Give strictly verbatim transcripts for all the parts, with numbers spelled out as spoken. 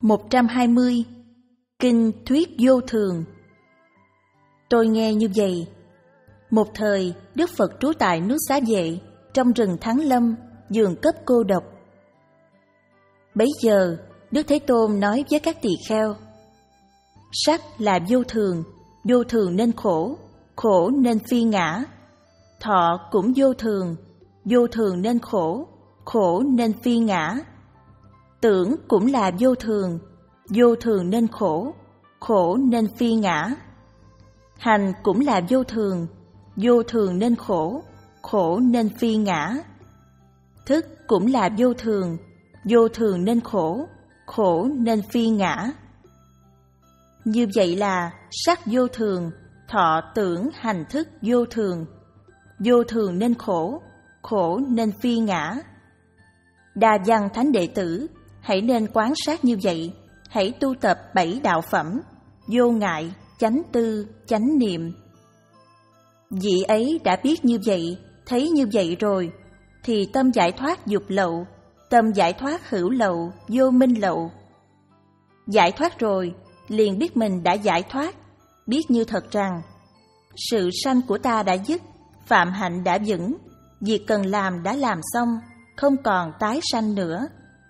một trăm hai mươi. Kinh Thuyết Vô Thường. Tôi nghe như vậy. Một thời, Đức Phật trú tại nước Xá Vệ, trong rừng Thắng Lâm, giường cấp cô độc. Bấy giờ, Đức Thế Tôn nói với các tỳ kheo: sắc là vô thường, vô thường nên khổ, khổ nên phi ngã. Thọ cũng vô thường, vô thường nên khổ, khổ nên phi ngã. Tưởng cũng là vô thường, vô thường nên khổ, khổ nên phi ngã. Hành cũng là vô thường, vô thường nên khổ, khổ nên phi ngã. Thức cũng là vô thường, vô thường nên khổ, khổ nên phi ngã. Như vậy là sắc vô thường, thọ tưởng hành thức vô thường, vô thường nên khổ, khổ nên phi ngã. Đa văn thánh đệ tử, hãy nên quán sát như vậy, hãy tu tập bảy đạo phẩm: vô ngại, chánh tư, chánh niệm. Vị ấy đã biết như vậy, thấy như vậy rồi, thì tâm giải thoát dục lậu, tâm giải thoát hữu lậu, vô minh lậu. Giải thoát rồi, liền biết mình đã giải thoát, biết như thật rằng sự sanh của ta đã dứt, phạm hạnh đã vững, việc cần làm đã làm xong, không còn tái sanh nữa.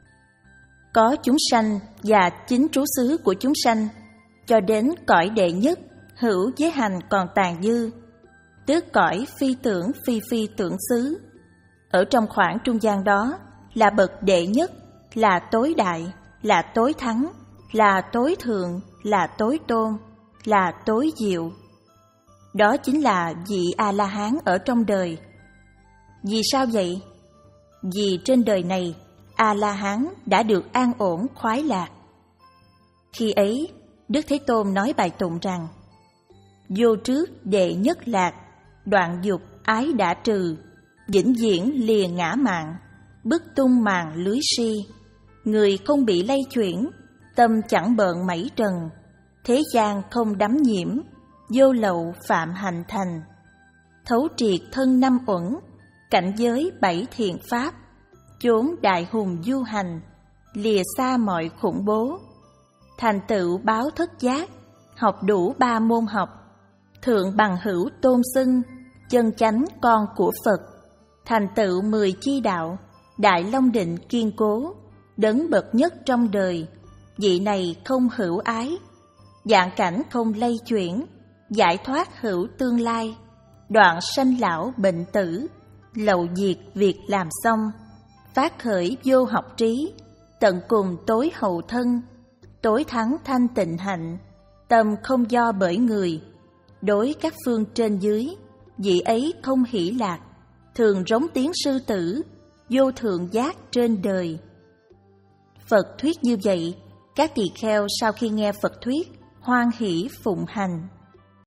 Có chúng sanh và chính trú xứ của chúng sanh, cho đến cõi đệ nhất, hữu giới hành còn tàn dư, tức cõi phi tưởng phi phi tưởng xứ. Ở trong khoảng trung gian đó là bậc đệ nhất, là tối đại, là tối thắng, là tối thượng, là tối tôn, là tối diệu. Đó chính là vị A-la-hán ở trong đời. Vì sao vậy? Vì trên đời này, A-la-hán đã được an ổn khoái lạc. Khi ấy, Đức Thế Tôn nói bài tụng rằng: vô trước đệ nhất lạc, đoạn dục ái đã trừ, vĩnh viễn lìa ngã mạn, bức tung màn lưới si. Người không bị lay chuyển, tâm chẳng bợn mảy trần, thế gian không đắm nhiễm, vô lậu phạm hành thành. Thấu triệt thân năm uẩn, cảnh giới bảy thiện pháp, chốn đại hùng du hành, lìa xa mọi khủng bố. Thành tựu báo thất giác, học đủ ba môn học, thượng bằng hữu tôn xưng, chân chánh con của Phật. Thành tựu mười chi đạo, đại long định kiên cố, đấng bậc nhất trong đời. Vị này không hữu ái, dạng cảnh không lay chuyển, giải thoát hữu tương lai, đoạn sanh lão bệnh tử, lậu diệt việc làm xong, phát khởi vô học trí, tận cùng tối hậu thân, tối thắng thanh tịnh hạnh, tâm không do bởi người. Đối các phương trên dưới, vị ấy không hỷ lạc, thường rống tiếng sư tử, vô thượng giác trên đời. Phật thuyết như vậy, các tỳ kheo sau khi nghe Phật thuyết, hoan hỷ phụng hành.